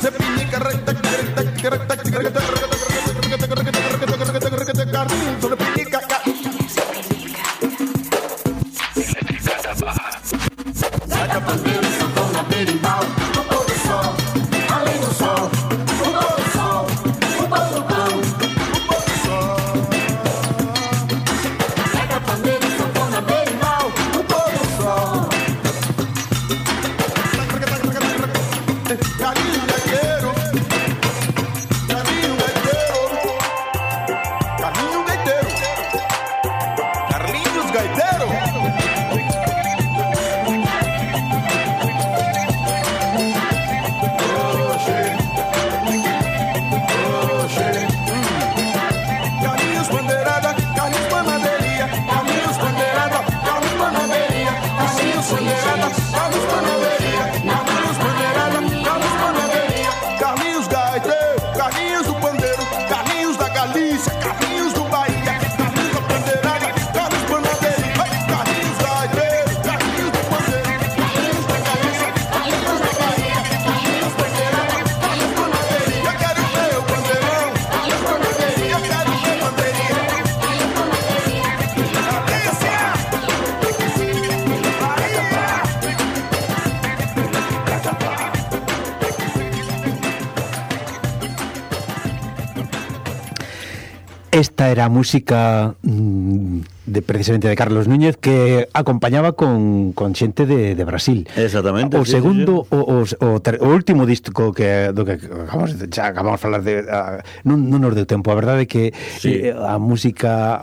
Esta era a música precisamente de Carlos Núñez, que acompañaba con xente de Brasil. Exactamente. O segundo, sí. O último disco do que acabamos de falar de non nos deu tempo. A verdade é que sí. A música,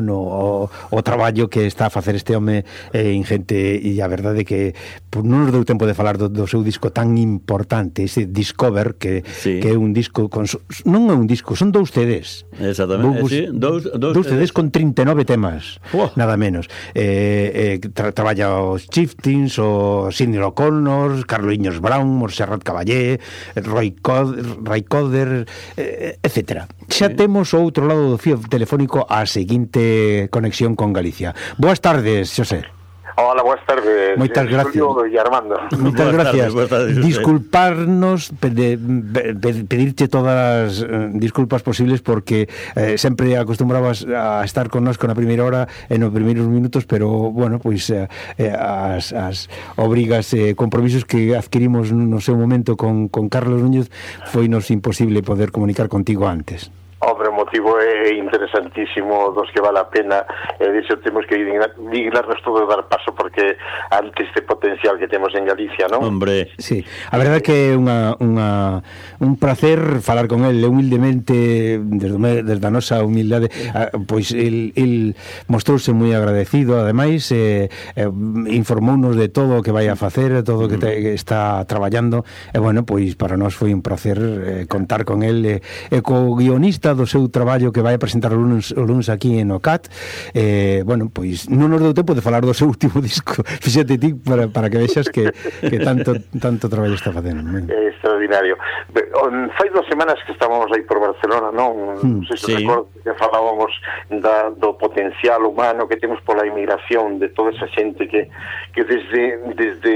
o traballo que está a facer este home é ingente, e a verdade é que non nos deu tempo de falar do seu disco tan importante, ese Discover, que é un disco non é un disco, son dous CDs. Exactamente, sí, dous CDs con 39 temas. Nada menos. Traballa os Chieftains, o Sidney O'Connor, Carlos Brown, Montserrat Caballé, Roy Coder, etc. Xa temos ao outro lado do fío telefónico a seguinte conexión con Galicia. Boas tardes, Xosé. Hola, boas tardes. Moitas gracias. E Armando. Moitas gracias. Disculparnos, pedirte todas as disculpas posibles, porque sempre acostumbrabas a estar connosco na primeira hora e nos primeiros minutos, pero, bueno, pois as obrigas e compromisos que adquirimos no seu momento con Carlos Núñez, foinos imposible poder comunicar contigo antes. Hombre, o motivo é interesantísimo, dos que vale a pena, e disso temos que dignarnos todo dar paso, porque ante este potencial que temos en Galicia, non? Hombre, sí, a verdade é que é un placer falar con ele humildemente, desde a nosa humildade, pois el mostrouse moi agradecido, ademais informounos de todo o que vai a facer, todo o que está traballando, e bueno, pois para nós foi un placer contar con ele, e co guionista do seu traballo que vai a presentar o lunes aquí en OCAT. Bueno, pois non nos deu tempo de falar do seu último disco. Fíxate ti para que vexas que tanto traballo está facendo. É extraordinario. Fai 2 semanas que estábamos aí por Barcelona, non? Non sei se recordo que falábamos do potencial humano que temos pola inmigración, de toda esa xente que desde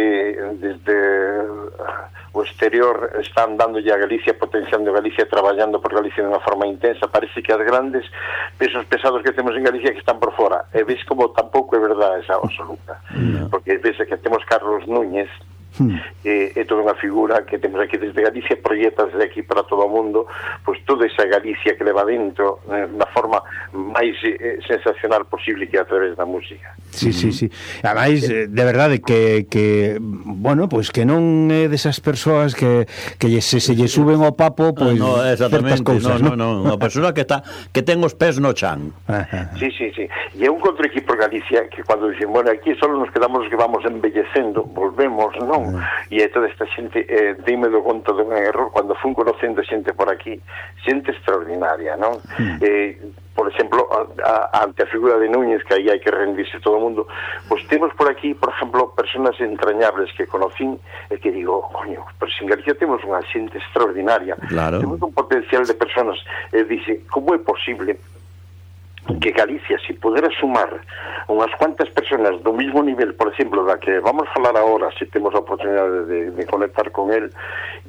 o exterior están dándolle a Galicia, potenciando Galicia, traballando por Galicia de unha forma intensa. Parece que as grandes pesos pesados que temos en Galicia que están por fora, e ves como tampouco é verdade esa absoluta, porque ves que temos Carlos Núñez, é toda unha figura que temos aquí desde Galicia, proxectas desde aquí para todo o mundo, pois toda esa Galicia que leva dentro na forma máis sensacional posible, que a través da música. Sí. Ademais, de verdade que bueno, pois que non é desas persoas que se lle suben ao papo, pois certas cousas, non, unha persoa que ten os pés no chan. Sí. E é un contraequipo por Galicia que cando dicen, bueno, aquí só nos quedamos os que vamos envellecendo, volvemos, non? E toda esta xente, dime do conto dun error, cando fun conocendo xente por aquí, xente extraordinaria, non? Por exemplo, ante a figura de Núñez, que aí hai que rendirse todo o mundo, pois temos por aquí, por exemplo, personas entrañables que conocín e que digo, coño, pero en Galicia temos unha xente extraordinaria, temos un potencial de personas, e dice, como é posible que Galicia, se pudera sumar unhas cuantas personas do mismo nivel, por exemplo, da que vamos falar agora, se temos a oportunidade de conectar con el,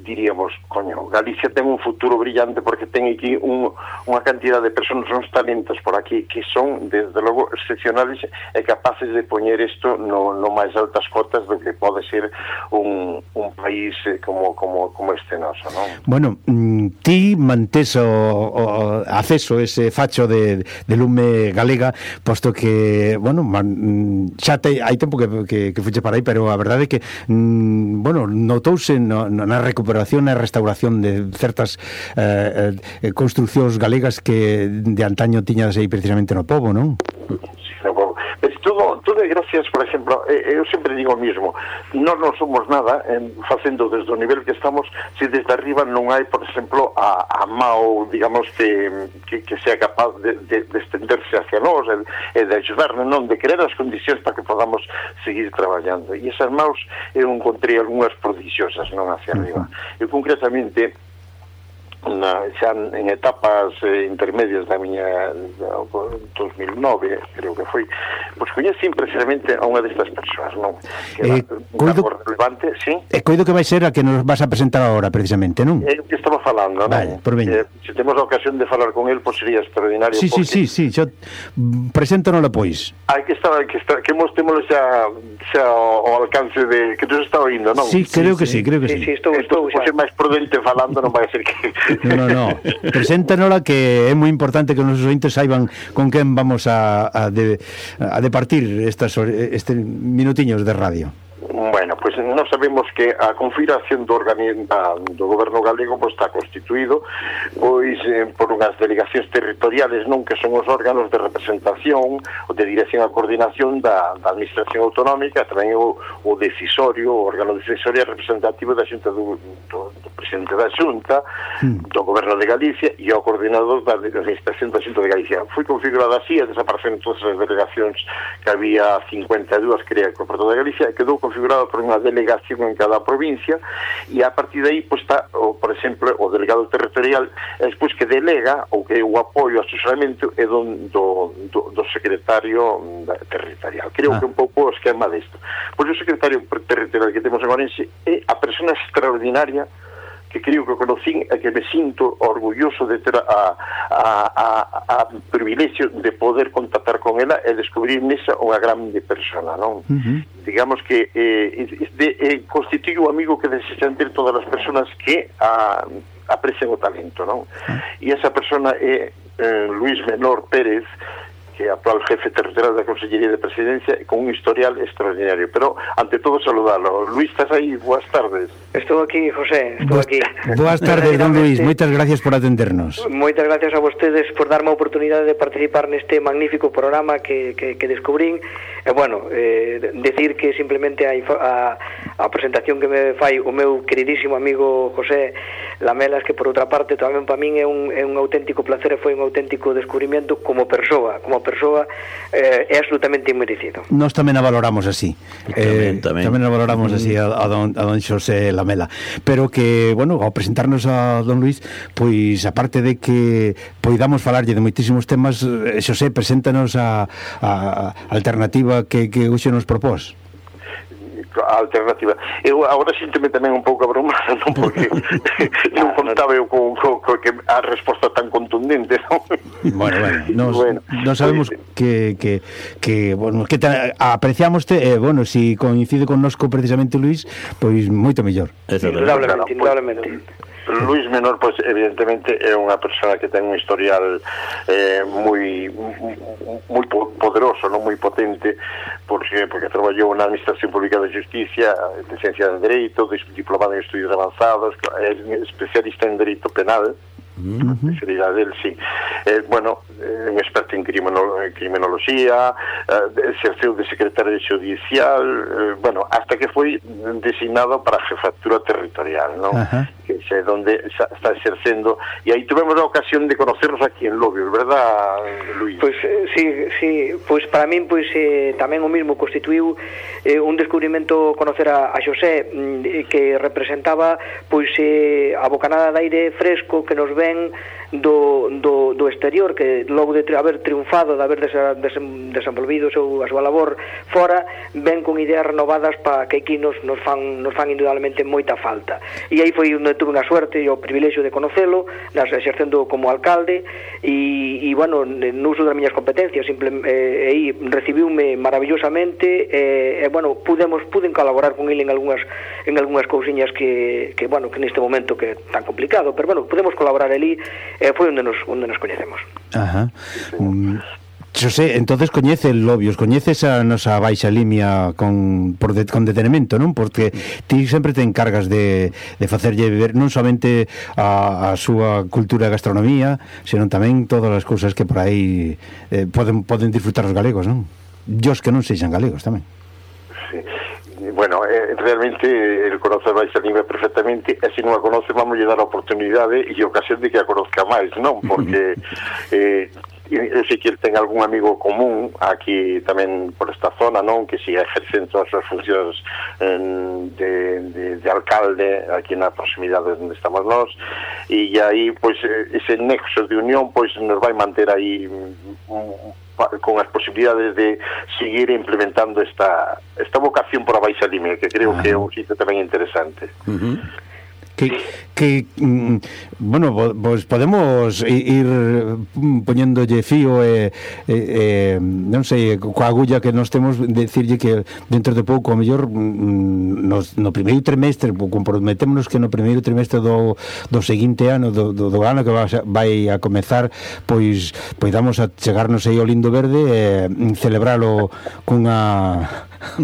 diríamos, coño, Galicia ten un futuro brillante porque ten aquí unha cantidad de personas, uns talentos por aquí que son, desde logo, excepcionales e capaces de poñer isto no máis altas cotas do que pode ser un país como este noso, non? Bueno, ti mantés o acceso ese facho de lume galega, posto que, bueno, xa hai tempo que fuche para aí, pero a verdade é que, bueno, notouse na recuperación e restauración de certas construccións galegas que de antaño tiñas aí precisamente no pobo, non? Sí, no pobo. Pero todo é gracias, por exemplo, eu sempre digo o mismo, nós non somos nada facendo desde o nivel que estamos, se desde arriba non hai, por exemplo, a mao, digamos, que sea capaz de estenderse hacia nós e de ayudarnos, non, de crear as condicións para que podamos seguir traballando. E esas maus eu encontrei algunhas prodigiosas, non, hacia arriba. Eu concretamente xa en etapas intermedias da miña 2009, creo que foi, pois coñecín precisamente a unha destas persoas, non? Que relevante, sí? E coido que vai ser a que nos vas a presentar agora, precisamente, non? É o que estaba falando, non? Vale, por veña. Se temos a ocasión de falar con el, pois sería extraordinario. Sí, yo preséntanosla, pois. Hai que mostrémolo xa ao alcance de que tú está oindo, non? Sí, creo que sí. Sí, estou xa máis prudente falando, non vai ser que... No. Preséntanosla, que é moi importante que os nosos ointes saiban con quen vamos a departir estes minutiños de radio. Bueno, pois nós sabemos que a configuración do goberno galego está constituído por unhas delegacións territoriales, non, que son os órganos de representación ou de dirección a coordinación da administración autonómica, tamén o decisorio, o órgano decisorio representativo da Xunta do presidente da Xunta, do goberno de Galicia e o coordinador da administración da Xunta de Galicia. Foi configurada así, desaparecen todas as delegacións que había 52, creía, que por toda Galicia, e quedou configurada por unha delegación en cada provincia, e a partir de aí está, por exemplo, o delegado territorial, despois que delega ou que o apoio, o asesoramento é do secretario territorial. Creo que un pouco o esquema desto. Pois o secretario territorial que temos en Orense é a persona extraordinaria que creo que conocín e que me sinto orgulloso de ter a privilegio de poder contactar con ela e descubrir nesa unha grande persona, non? Digamos que constituye un amigo que desean ter todas as personas que aprecian o talento, non? E esa persona é Luis Menor Pérez, que é actual jefe territorial da Consellería de Presidencia, con un historial extraordinario. Pero, ante todo, saludalo. Luis, estás aí? Boas tardes. Estou aquí, José, estou aquí. Boas tardes, don Luis, moitas gracias por atendernos. Moitas gracias a vostedes por darme a oportunidade de participar neste magnífico programa que descubrín. E, bueno, decir que simplemente a presentación que me fai o meu queridísimo amigo José Lamelas, que por outra parte tamén para min é un auténtico placer e foi un auténtico descubrimento como persoa é absolutamente inmerecido. Nós tamén a valoramos así. Tamén a valoramos así a don Xosé Lamela. Pero que, bueno, ao presentarnos a don Luis, pois aparte de que poidamos falarlle de moitísimos temas, Xosé, preséntanos a alternativa que hoxe nos propós. A alternativa. Eu agora síntome tamén un pouco abrumado, non, porque non contaba eu con que a resposta tan contundente, non? Bueno, nos sabemos que apreciamos bueno, si coincide connosco precisamente Luis, pois moito mellor. Indudablemente. Luis Menor, pois evidentemente é unha persona que ten un historial moi poderoso, non moi potente, porque traballou na Administración Pública de Justicia, licencia en Dereito, diplomado en Estudios Avanzados, é especialista en Dereito Penal, especialidade del, sí. Bueno, un experto en criminoloxía, exerceu de secretario judicial, bueno, hasta que foi designado para a jefatura territorial, non? Que é onde está exercendo, e aí tuvemos a ocasión de conocernos aquí en Lobios, verdad, Luis? Pois sí, pois para min pois tamén o mismo constituiu un descubrimento conocer a Xosé, que representaba pois a bocanada de aire fresco que nos ven do exterior, que logo de haber triunfado, de haber desenvolvido a súa labor fora, ven con ideas renovadas para que aquí nos fan indudablemente moita falta. E aí foi onde tamén tuve unha suerte e o privilexio de conocelo, exercendo como alcalde, e bueno, no uso das miñas competencias, aí recibiume maravillosamente, bueno, puden colaborar con ele en algunhas cousiñas que bueno, que neste momento que é tan complicado, pero bueno, podemos colaborar ali, foi onde nos coñecemos. Ajá. Xosé, entonces coñece Lobios, coñeces a nosa Baixa Limia con detenimento, non? Porque ti sempre te encargas de facerlle viver non somente a súa cultura e gastronomía, senón tamén todas as cousas que por aí poden disfrutar os galegos, non? Os que non sexan galegos tamén. Sí. Bueno, realmente el conoce a Baixa Limia perfectamente, e se non a conoce vamos a dar a oportunidade e a ocasión de que a conozca máis, non? Porque eu sei que ele ten algún amigo común aquí tamén por esta zona, non? Que siga ejercendo todas as funcións de alcalde aquí na proximidade onde estamos nós, e aí, pois, ese nexo de unión, pois, nos vai manter aí con as posibilidades de seguir implementando esta vocación por a Baixa Limia, que creo que é un sitio tamén interesante. Bueno, pues podemos ir poñéndolle fío non sei, coa agulla que nos temos, decirlle que dentro de pouco, a mellor no primeiro trimestre, comprometémonos que no primeiro trimestre do seguinte ano, do ano que vai a comezar, pois damos a chegarnos aí ao Lindo Verde e celebralo cunha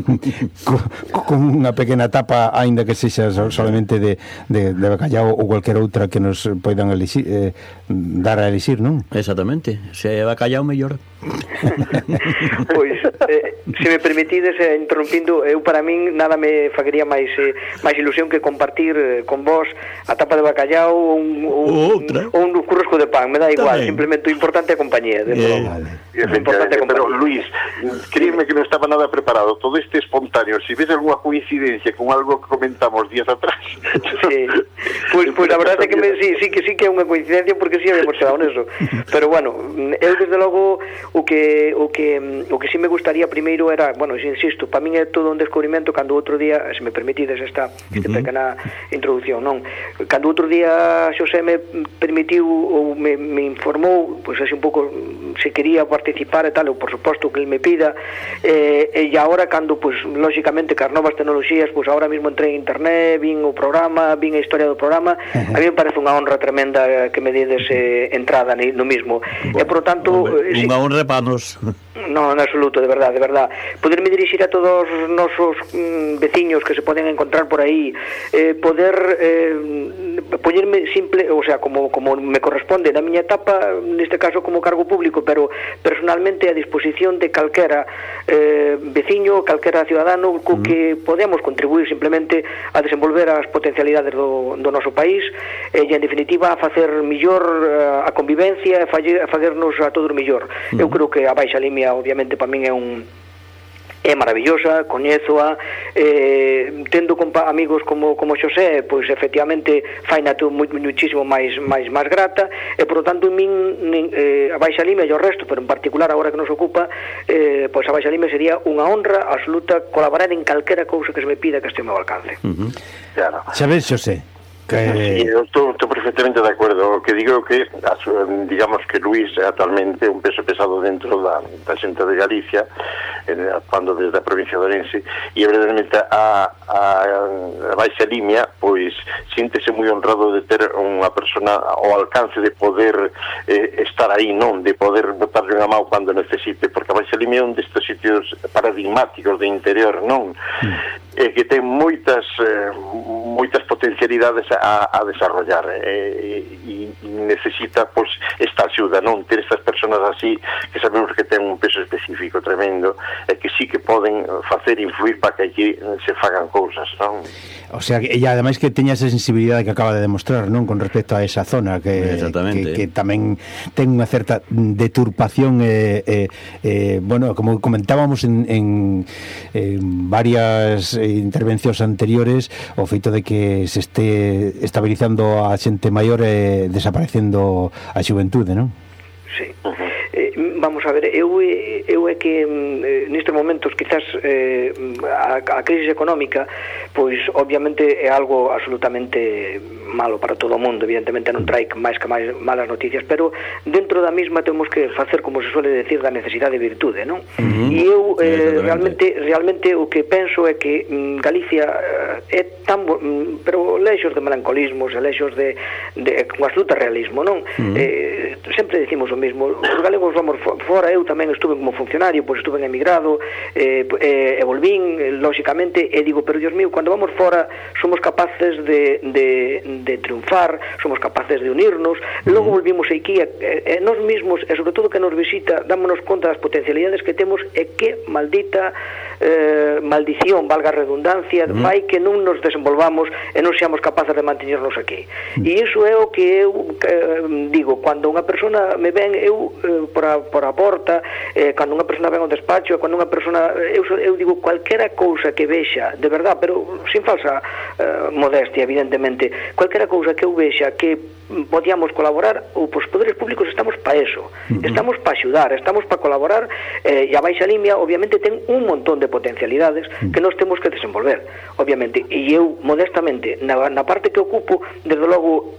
con unha pequena tapa, aínda que sexa solamente de bacallau ou cualquier outra que nos poidan dar a elixir, non? Exactamente, se é bacallau mellor. Pois, se me permitides, interrompindo, eu para min nada me faguería máis ilusión que compartir con vos a tapa de bacallau ou un currosco de pan, me dá igual, tamén. Simplemente o importante é a compañía, Pero Luis, créeme que non estaba nada preparado, todo este espontáneo, se ves alguna coincidencia con algo que comentamos días atrás. Sí. Pois a verdade é que sí que é unha coincidencia, porque sí habíamos quedado neso. Pero bueno, eu desde logo o que sí me gustaría primeiro era, bueno, insisto, para min é todo un descubrimento cando outro día, se me permitides esta pequena introducción, non? Cando outro día Xosé me permitiu ou me informou, pois así un pouco se quería participar e tal, ou por suposto que ele me pida, e agora cando, pois, lógicamente, que as novas tecnoloxías, pois agora mesmo entrei en internet, vin o programa, vin a historia do programa, a mí me parece unha honra tremenda que me dedes entrada no mismo, e por tanto unha honra para nos. No, en absoluto, de verdad. Poderme dirixir a todos os nosos veciños que se poden encontrar por aí, poder poñerme simple, o sea, como me corresponde na miña etapa, neste caso como cargo público, pero personalmente a disposición de calquera veciño, calquera ciudadano co que podemos contribuir simplemente a desenvolver as potencialidades do noso país e en definitiva a facer millor a convivencia e a facernos a todos millor. Eu creo que a Baixa Limia obviamente para min é maravillosa, coñézoa, tendo amigos como Xosé, pois efectivamente faina tú muchísimo máis grata, e por lo tanto en min a Baixa Limia e o resto, pero en particular agora que nos ocupa, pois a Baixa Limia sería unha honra absoluta colaborar en calquera cousa que se me pida que este ao meu alcance. Claro. Sabes, Xosé, Sí, eu estou perfectamente de acordo. O que digo que, digamos que Luis é actualmente un peso pesado dentro da xente de Galicia, cando desde a provincia de Ourense, e verdadeiramente a Baixa Limia, pois, síntese moi honrado de ter unha persona ao alcance de poder estar aí, non? De poder botarle unha mão cando necesite, porque a Baixa Limia é un destes sitios paradigmáticos de interior, non? Que ten moitas potencialidades a desarrollar e necesita, pois, esta axuda, non? Ter estas personas así que sabemos que ten un peso específico tremendo e que sí que poden facer influir para que aquí se fagan cousas, non? O sea, e ademais que teña esa sensibilidade que acaba de demostrar, non? Con respecto a esa zona que tamén ten unha certa deturpación bueno, como comentábamos en varias intervencións anteriores, o feito de que se este estabilizando a xente maior e desaparecendo a xuventude, non? Sí. Vamos a ver, eu é que nestes momentos quizás a crisis económica pois obviamente é algo absolutamente malo para todo o mundo, evidentemente non trae máis que máis malas noticias, pero dentro da mesma temos que facer, como se suele decir, da necesidade de virtude, non? E eu realmente o que penso é que Galicia é tan pero lexos de melancolismos, lexos de con absoluto realismo, non? Sempre decimos o mesmo, os galegos vamos fora, eu tamén estuve como funcionario, pois estuve en emigrado, e volvín, lóxicamente, e digo, pero Dios mío, cando vamos fora somos capaces de triunfar, somos capaces de unirnos, logo volvimos aquí, nós mesmos, e sobre todo que nos visita, dámonos conta das potencialidades que temos, e que maldita maldición, valga a redundancia, fai que non nos desenvolvamos e non seamos capaces de mantenernos aquí. E iso é o que eu digo, cando unha persona me ven, eu por a porta, cando unha persona ven ao despacho, cando unha persona, eu digo, cualquera cousa que vexa, de verdad, pero sin falsa modestia, evidentemente, cualquera cousa que eu vexa que podíamos colaborar, os poderes públicos estamos para eso, estamos para axudar, estamos para colaborar, e a Baixa Limia obviamente ten un montón de potencialidades que nós temos que desenvolver, obviamente, e eu modestamente na parte que ocupo, desde logo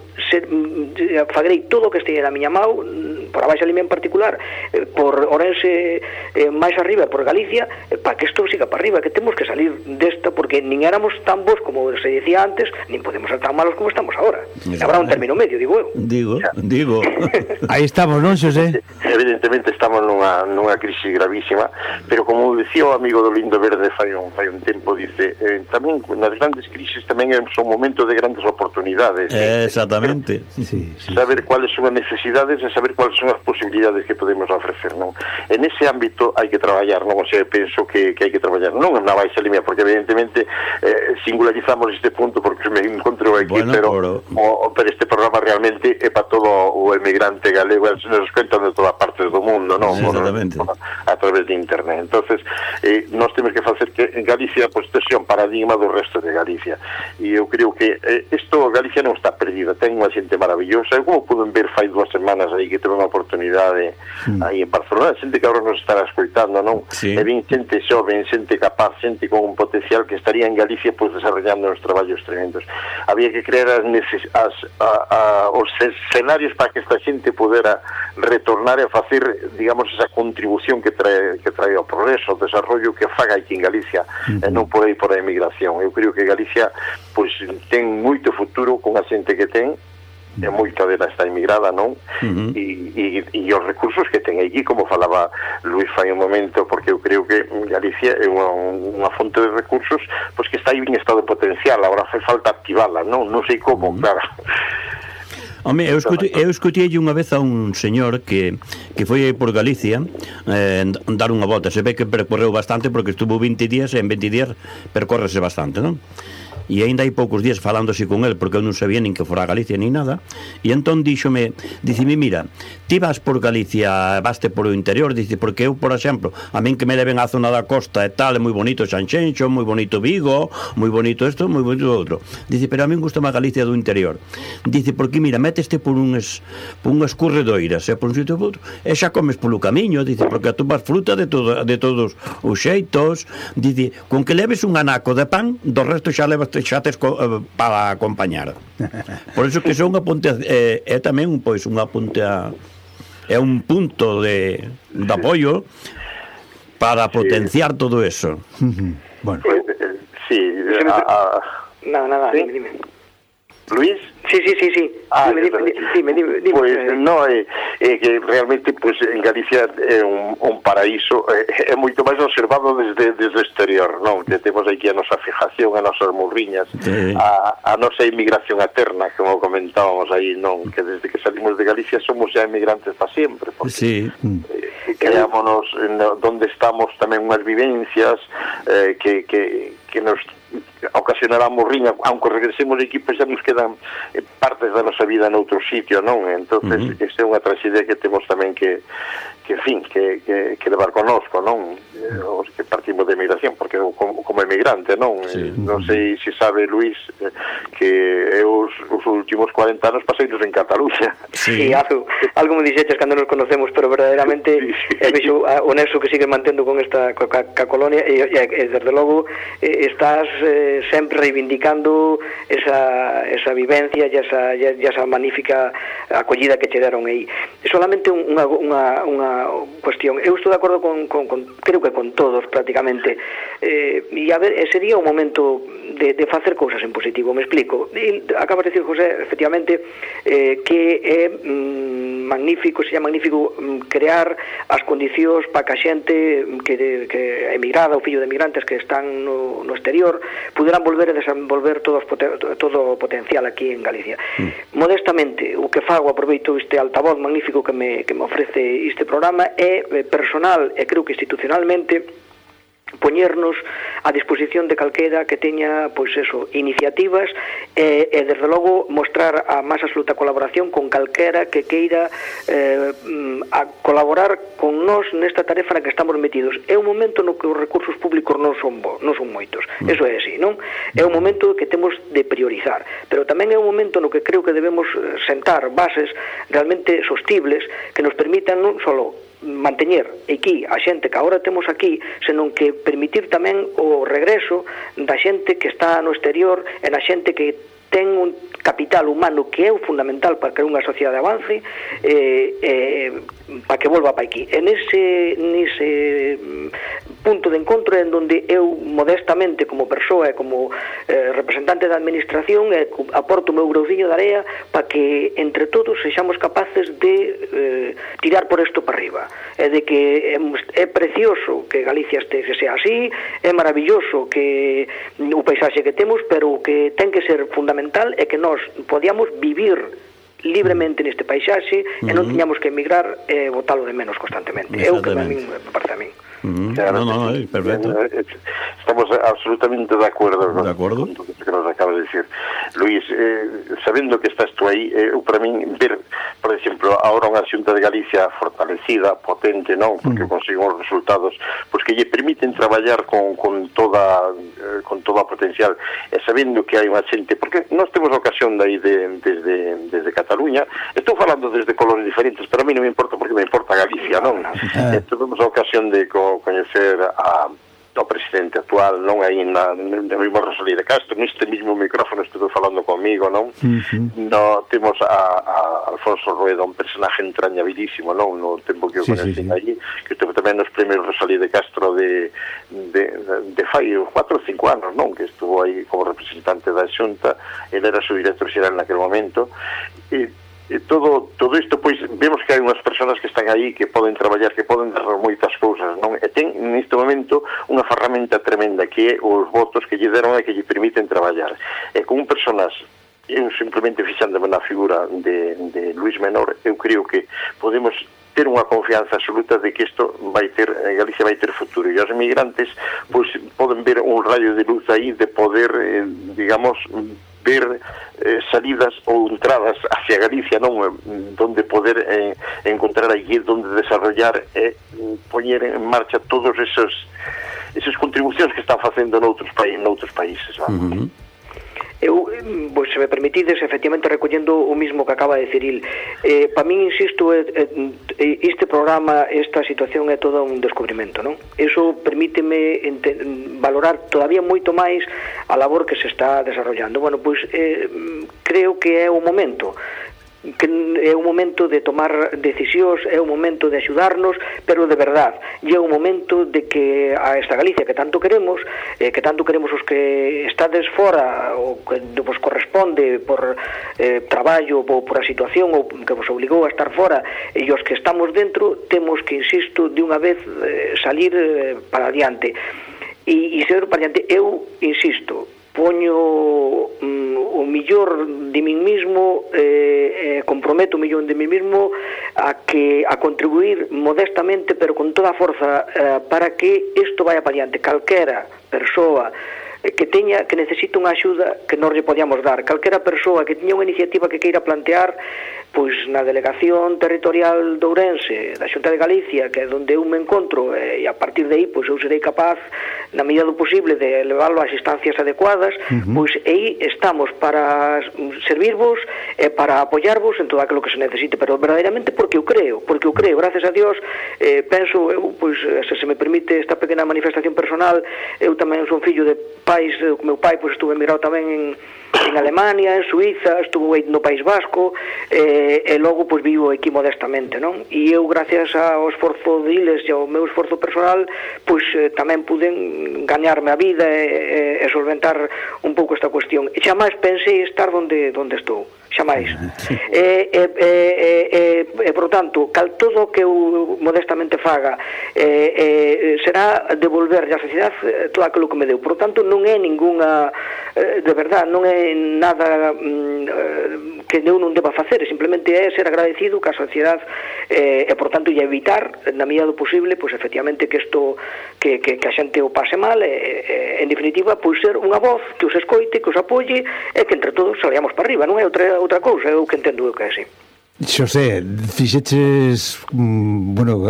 fagrei todo o que esteja na miña mão, por a Baixa Limia en particular, por Ourense máis arriba, por Galicia, para que isto siga para arriba, que temos que salir desta, porque nin éramos tan bons como se decía antes, nin podemos ser tan malos como estamos agora. Habrá un término medio, digo eu. Digo. Aí estamos, non, Xosé? Evidentemente estamos nunha crise gravísima, pero como decía o amigo do Lindo Verde fai un tempo, dice, tamén nas grandes crises tamén son momentos de grandes oportunidades. Exactamente. Sí. Saber cuáles son as necesidades e saber cuáles son as posibilidades que podemos ofrecer, non? En ese ámbito hai que traballar, non? O sea, penso que hai que traballar, non na Baixa Limia, porque evidentemente singularizamos este punto porque me encontro aquí, pero este programa realmente é para todo o emigrante galego, nos cuentan de todas partes do mundo, non? Exactamente. A través de internet. Entonces, nós temos que facer que en Galicia pues este sea un paradigma do resto de Galicia. E eu creo que Galicia non está perdida, ten unha xente maravillosa. Como poden ver fai 2 semanas aí que teve unha oportunidade aí en Barcelona, xente que agora nos estará escoitando, non? Sí. E ben xente xoven, xente capaz, xente con un potencial que estaría en Galicia pues desarrollando os traballos tremendos. Había que crear os escenarios para que esta xente pudera retornar e facer, digamos, esa contribución que trae ao progreso, ao desarrollo que faga aquí en Galicia, e non por aí por a emigración. Eu creo que Galicia pues ten moito futuro con a xente que ten, e moita dela está emigrada, non? E os recursos que ten aquí, como falaba Luis fai un momento, porque eu creo que Galicia é unha fonte de recursos pues que está aí en estado potencial, agora fai falta activala, non sei como, claro. Home, eu escutei unha vez a un señor que foi por Galicia dar unha volta. Se ve que percorreu bastante porque estuvo 20 días e en 20 días percórrese bastante, non? E ainda hai poucos días falándose con el, porque eu non sabía nin que fora a Galicia nin nada, e entón dixeme, mira, ti vas por Galicia, vaste por o interior, dice, porque eu, por exemplo, a min que me leven á zona da costa e tal, é moi bonito Sanxenxo, moi bonito Vigo, moi bonito isto, moi bonito outro, dice, pero a min gusta máis Galicia do interior, dice, porque mira, méteste por unhas corredoiras, e por un sitio por outro, e xa comes polo camiño, dice, porque atopas fruta de todos os xeitos, dice, con que leves un anaco de pan, do resto xa levas para acompañar. Por eso que son unha ponte, é tamén pois unha ponte, é un punto de apoio para potenciar todo eso. Bueno. Sí, nada, ¿sí? Dime. Luis? Sí. Dime. Pues no, que realmente pues en Galicia é un paraíso, é moito máis observado desde o exterior, non? Que temos aquí a nosa fijación, a nosas morriñas, a nosa inmigración eterna, como comentábamos aí, non? Que desde que salimos de Galicia somos xa emigrantes para sempre, porque creámonos donde estamos tamén unhas vivencias que nos ocasionará morriña, aunque regresemos aquí, pois xa nos quedan partes da nosa vida noutro sitio, non? Entonces, esta é unha traxedia que temos tamén que levar connosco, non? Os que partimos de emigración, porque como emigrante, non? Non sei se sabe Luis que eu últimos 40 anos paseinos en Cataluña. Sí, algo me dixeches cando nos conocemos, pero verdadeiramente vexo o nexo que sigue mantendo con esta ca colonia e desde logo estás sempre reivindicando esa vivencia e esa magnífica acollida que che deron aí. Solamente unha cuestión. Eu estou de acordo con creo que con todos prácticamente, e a ver, sería o momento de facer cousas en positivo. Me explico. Acabas de decir, José, efectivamente, que é magnífico, sería magnífico crear as condicións para que a xente que emigrada ou fillo de emigrantes que están no exterior puderan volver a desenvolver todo o potencial aquí en Galicia. Modestamente, o que fago, aproveito este altavoz magnífico que me ofrece este programa, é personal e creo que institucionalmente poñernos a disposición de calquera que teña, pois eso, iniciativas e desde logo mostrar a máis absoluta colaboración con calquera que queira a colaborar con nós nesta tarefa na que estamos metidos. É un momento no que os recursos públicos non son moitos, eso é así, non? É un momento que temos de priorizar, pero tamén é un momento no que creo que debemos sentar bases realmente sostibles que nos permitan non só manteñer aquí a xente que agora temos aquí, senón que permitir tamén o regreso da xente que está no exterior e da xente que ten un capital humano que é o fundamental para que unha sociedade avance, para que volva para aquí. En ese punto de encontro en donde eu modestamente como persoa e como representante da administración aporto o meu grauciño de area para que entre todos sexamos capaces de tirar por isto para arriba, e de que é precioso que Galicia sea así, é maravilloso que o paisaxe que temos, pero o que ten que ser fundamental é que nós podíamos vivir libremente neste paisaxe e non tiñamos que emigrar e botalo de menos constantemente. É o que a min me parece a min. Claro, no, perfecto. Estamos absolutamente de acuerdo con lo que nos acabas de decir. Luis, sabendo que estás tú aí, para min ver, por exemplo, ahora unha Xunta de Galicia fortalecida, potente, non? Porque consiguen os resultados, pois que lle permiten traballar con toda a potencial, e sabendo que hai unha xente, porque nós temos ocasión de aí desde Cataluña, estou falando desde colores diferentes, pero a mí non me importa porque me importa Galicia, non? Temos a ocasión de coñecer ao presidente actual, non aí na mesma Rosalía de Castro, neste mismo micrófono estuve falando comigo, non? No, temos a Alfonso Rueda, un personaje entrañabilísimo, non? No tempo que eu coñecen allí, que estuve tamén nos premios Rosalía de Castro de fai 4 ou 5 anos, non? Que estuvo aí como representante da Xunta, ele era su director xeral naquele momento, e todo isto, pois, vemos que hai unhas persoas que están aí que poden traballar, que poden dar moitas cousas, non? E ten, neste momento, unha ferramenta tremenda que é os votos que lle deron e que lle permiten traballar. E con personas, eu simplemente fixándome na figura de Luis Menor, eu creo que podemos ter unha confianza absoluta de que isto Galicia vai ter futuro, e os emigrantes, pois, poden ver un rayo de luz aí de poder, digamos, ver salidas ou entradas hacia Galicia, non? Donde poder encontrar aquí, donde desarrollar e poñer en marcha todos esas contribucións que están facendo noutros países, vamos. Eu, pois, se me permitides, efectivamente, recollendo o mismo que acaba de decir il, para min, insisto, este programa, esta situación é todo un descubrimento, non? Eso permíteme valorar todavía moito máis a labor que se está desarrollando. Bueno, pois, creo que é o momento de tomar decisións, é o momento de axudarnos, pero de verdad, é o momento de que a esta Galicia que tanto queremos os que estades fora, o que vos corresponde por traballo, por a situación, ou que vos obligou a estar fora, e os que estamos dentro, temos que, insisto, de unha vez salir para adiante. E ser para adiante, eu, insisto, poño o millor de min mismo, comprometo o millón de min mismo a contribuir modestamente pero con toda a forza para que isto vaya para diante. Calquera persoa que necesita unha axuda que nós lle podíamos dar. Calquera persoa que tiña unha iniciativa que queira plantear, pois na delegación territorial de Ourense, da Xunta de Galicia, que é onde eu me encontro, e a partir de aí, pois eu serei capaz, na medida do posible, de levarlo ás instancias adecuadas, pois aí estamos para servirvos e para apoyarvos en todo aquilo que se necesite, pero verdadeiramente porque eu creo, gracias a Dios, penso, eu, pois, se me permite esta pequena manifestación personal, eu tamén son fillo de pais, o meu pai, pois, estuve emigrado tamén en Alemania, en Suiza, estuve no País Vasco, e logo pois vivo aquí modestamente, non? E eu, gracias ao esforzo deles e ao meu esforzo personal, pois tamén puden gañarme a vida e solventar un pouco esta cuestión. E xamais pensei estar onde estou, xamais. Por tanto, todo o que eu modestamente faga será devolver á sociedade todo aquilo que me deu. Por tanto, non é ninguna, de verdad, non é nada que eu non deba facer, simplemente é ser agradecido ca sociedade e, por tanto, e evitar, na medida do posible, pois, efectivamente, que isto, que a xente o pase mal, en definitiva, pois, ser unha voz que os escoite, que os apoie, e que entre todos salgamos para arriba, non é outra cousa, é o que entendo eu que é así. Xosé, fixeches, bueno,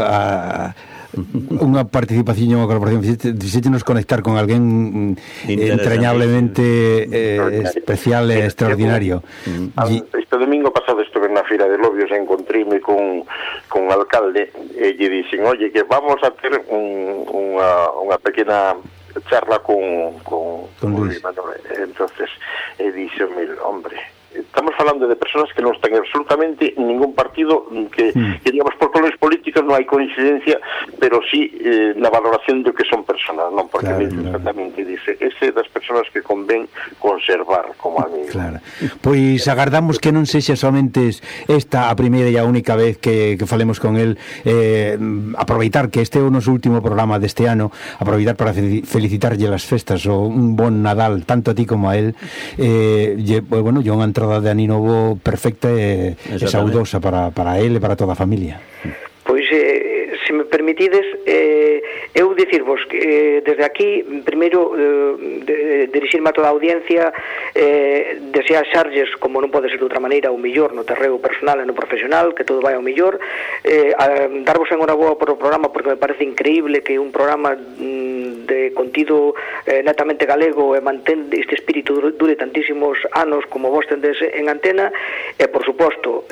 unha participación, unha colaboración, fixéchenos conectar con alguén entrañablemente especial e extraordinario. Este domingo pasado estuve na Feira de Lobios e encontríme con un alcalde e lle dixen, oye, que vamos a ter unha pequena charla con Luis Manuel. Entonces, dixo, hombre, estamos falando de personas que non están absolutamente en ningún partido, que digamos, por colores políticos non hai coincidencia, pero sí na valoración de que son personas, non? Porque exactamente dice, ese das personas que convén conservar como amigo. Claro. Pois agardamos que non sexa somente esta a primeira e a única vez que falemos con el, aproveitar que este é o noso último programa deste ano, aproveitar para felicitarlle as festas, ou un bon Nadal, tanto a ti como a él, bueno, yo unha entrada de Ani Novo perfecta e saudosa para ele e para toda a familia. Pois, se me permitides, eu dicirvos que desde aquí, primeiro, dirixirme a toda a audiencia, desearxarlles, como non pode ser de outra maneira, o millor no terreo personal e no profesional, que todo vai ao millor, darvos enhoraboa por o programa, porque me parece increíble que un programa de contido netamente galego e mantén este espírito dure tantísimos anos como vos tendes en antena, e, por suposto,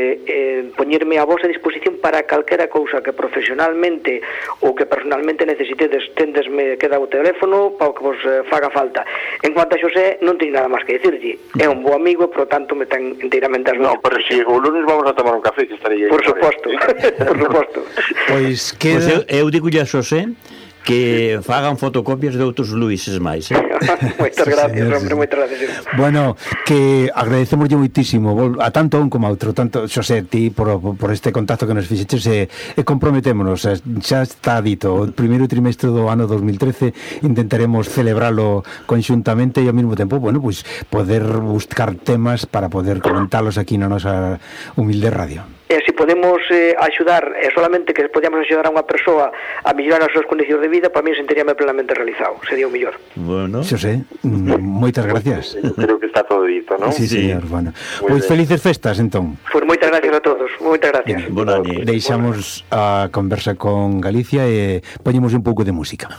poñerme a vosa disposición para calquera cousa que profesionalmente ou que personalmente necesitedes, tendesme queda o teléfono para o que vos faga falta. En cuanto a Xosé, non teño nada máis que dicirlle, é un bo amigo, por tanto me ten inteiramente as mãos. No, pero si o lunes vamos a tomar un café, que estarei aí. Por suposto, por suposto. Pois queda... eu digo a Xosé que fagan fotocopias de outros Luises máis, Moitas gracias, hombre, moitas gracias. Bueno, que agradecemoslle moitísimo a tanto un como a outro, tanto Xosé, ti por este contacto que nos fixeches, e comprometémonos, xa está dito, o primeiro trimestre do ano 2013 intentaremos celebralo conxuntamente e ao mesmo tempo, bueno, pois poder buscar temas para poder comentalos aquí na nosa humilde radio. E se podemos axudar, solamente que podemos axudar a unha persoa a mellorar as súas condicións de vida, para mí sentiríame plenamente realizado, sería o mellor. Bueno, Xosé, moitas gracias. Creo que está todo dito, non? Sí, señor, bueno. Pois felices festas, entón. Pois moitas gracias a todos, moitas gracias. Deixamos a conversa con Galicia e poñemos un pouco de música.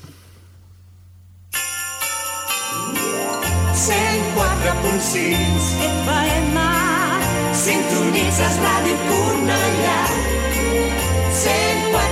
104.6 FM, sintonitzes Ràdio Cornellà, 104.6